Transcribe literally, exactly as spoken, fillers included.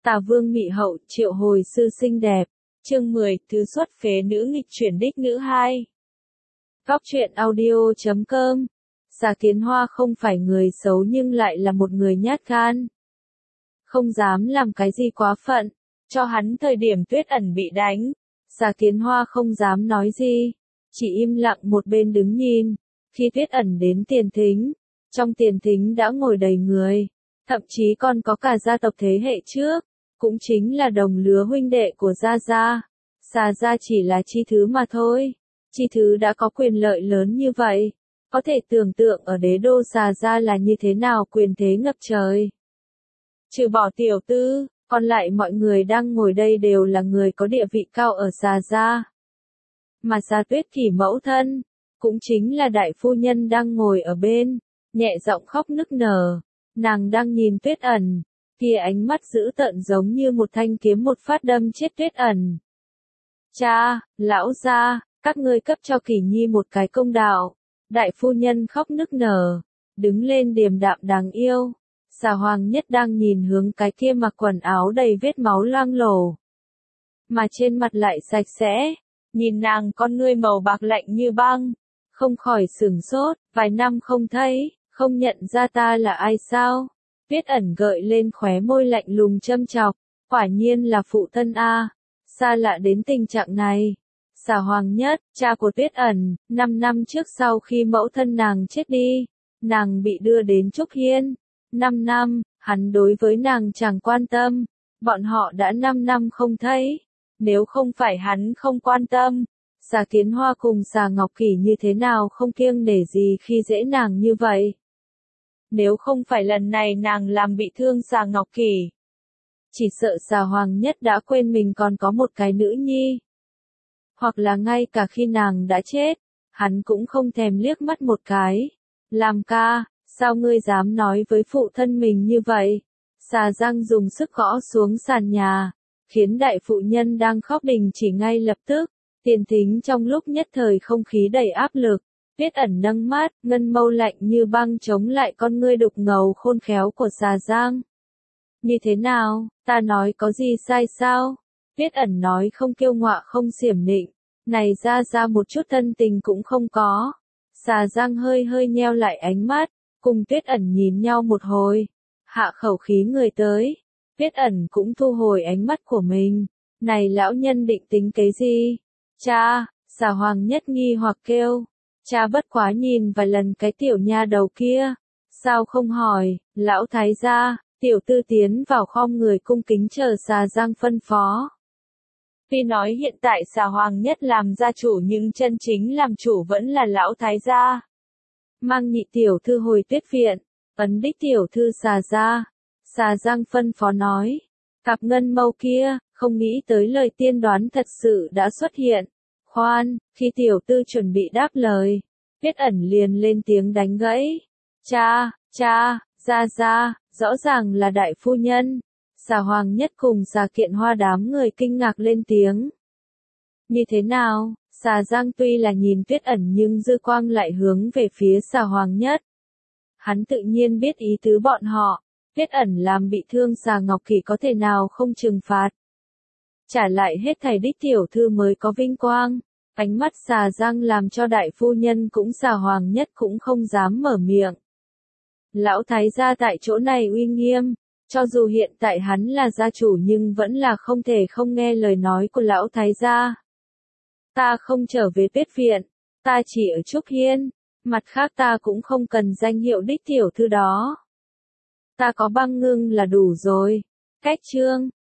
Tả Vương Mị Hậu triệu hồi sư xinh đẹp. Chương mười, thứ xuất phế nữ nghịch chuyển đích nữ hai. Góc truyện audio chấm com. Xà Kiến Hoa không phải người xấu nhưng lại là một người nhát gan. Không dám làm cái gì quá phận. Cho hắn thời điểm Tuyết Ẩn bị đánh. Xà Kiến Hoa không dám nói gì. Chỉ im lặng một bên đứng nhìn. Khi Tuyết Ẩn đến tiền thính. Trong tiền thính đã ngồi đầy người. Thậm chí còn có cả gia tộc thế hệ trước. Cũng chính là đồng lứa huynh đệ của Gia Gia. Xà Gia chỉ là Chi Thứ mà thôi. Chi Thứ đã có quyền lợi lớn như vậy. Có thể tưởng tượng ở đế đô Xà Gia là như thế nào quyền thế ngập trời. Trừ bỏ tiểu tư, còn lại mọi người đang ngồi đây đều là người có địa vị cao ở Xà Gia. Mà Xà Tuyết Kỷ mẫu thân, cũng chính là đại phu nhân đang ngồi ở bên, nhẹ giọng khóc nức nở. Nàng đang nhìn Tuyết Ẩn, kia ánh mắt dữ tợn giống như một thanh kiếm một phát đâm chết Tuyết Ẩn. Cha, lão gia, các ngươi cấp cho Kỷ Nhi một cái công đạo. Đại phu nhân khóc nức nở, đứng lên điềm đạm đáng yêu. Xà Hoàng Nhất đang nhìn hướng cái kia mặc quần áo đầy vết máu loang lổ, mà trên mặt lại sạch sẽ, nhìn nàng con ngươi màu bạc lạnh như băng, không khỏi sửng sốt, vài năm không thấy, không nhận ra ta là ai sao? Tuyết Ẩn gợi lên khóe môi lạnh lùng châm chọc, quả nhiên là phụ thân a, xa lạ đến tình trạng này. Xà Hoàng Nhất, cha của Tuyết Ẩn, năm năm trước sau khi mẫu thân nàng chết đi, nàng bị đưa đến Trúc Hiên. Năm năm, hắn đối với nàng chẳng quan tâm, bọn họ đã năm năm không thấy. Nếu không phải hắn không quan tâm, Xà Kiến Hoa cùng Xà Ngọc Kỷ như thế nào không kiêng nể gì khi dễ nàng như vậy. Nếu không phải lần này nàng làm bị thương Xà Ngọc Kỷ, chỉ sợ Xà Hoàng Nhất đã quên mình còn có một cái nữ nhi. Hoặc là ngay cả khi nàng đã chết, hắn cũng không thèm liếc mắt một cái. Làm ca, sao ngươi dám nói với phụ thân mình như vậy? Xà Giang dùng sức gõ xuống sàn nhà, khiến đại phụ nhân đang khóc đình chỉ ngay lập tức. Tiền thính trong lúc nhất thời không khí đầy áp lực. Tuyết Ẩn nâng mắt, ngân mâu lạnh như băng chống lại con ngươi đục ngầu khôn khéo của Xà Giang. Như thế nào, ta nói có gì sai sao? Tuyết Ẩn nói không kiêu ngọa không xiểm nịnh, này ra ra một chút thân tình cũng không có. Xà Giang hơi hơi nheo lại ánh mắt, cùng Tuyết Ẩn nhìn nhau một hồi, hạ khẩu khí người tới. Tuyết Ẩn cũng thu hồi ánh mắt của mình, này lão nhân định tính cái gì? Cha, Xà Hoàng Nhất nghi hoặc kêu. Cha bất quá nhìn vài lần cái tiểu nha đầu kia, sao không hỏi? Lão thái gia, tiểu tư tiến vào khom người cung kính chờ Xà Giang phân phó. Tuy nói hiện tại Xà Hoàng Nhất làm gia chủ nhưng chân chính làm chủ vẫn là lão thái gia. Mang nhị tiểu thư hồi Tuyết viện, ấn đích tiểu thư Xà gia. Xà Giang phân phó nói, cặp ngân mâu kia, không nghĩ tới lời tiên đoán thật sự đã xuất hiện. Khoan, khi tiểu tư chuẩn bị đáp lời, Tuyết Ẩn liền lên tiếng đánh gãy. Cha, cha, gia gia, rõ ràng là đại phu nhân. Xà Hoàng Nhất cùng Xà Kiện Hoa đám người kinh ngạc lên tiếng. Như thế nào? Xà Giang tuy là nhìn Tuyết Ẩn nhưng dư quang lại hướng về phía Xà Hoàng Nhất. Hắn tự nhiên biết ý tứ bọn họ. Tuyết Ẩn làm bị thương Xà Ngọc Kỷ có thể nào không trừng phạt. Trả lại hết thảy đích tiểu thư mới có vinh quang. Ánh mắt Xà Giang làm cho đại phu nhân cũng Xà Hoàng Nhất cũng không dám mở miệng. Lão thái gia tại chỗ này uy nghiêm, cho dù hiện tại hắn là gia chủ nhưng vẫn là không thể không nghe lời nói của lão thái gia. Ta không trở về Tuyết viện, ta chỉ ở Trúc Hiên, mặt khác ta cũng không cần danh hiệu đích tiểu thư đó. Ta có băng ngưng là đủ rồi. Cách chương,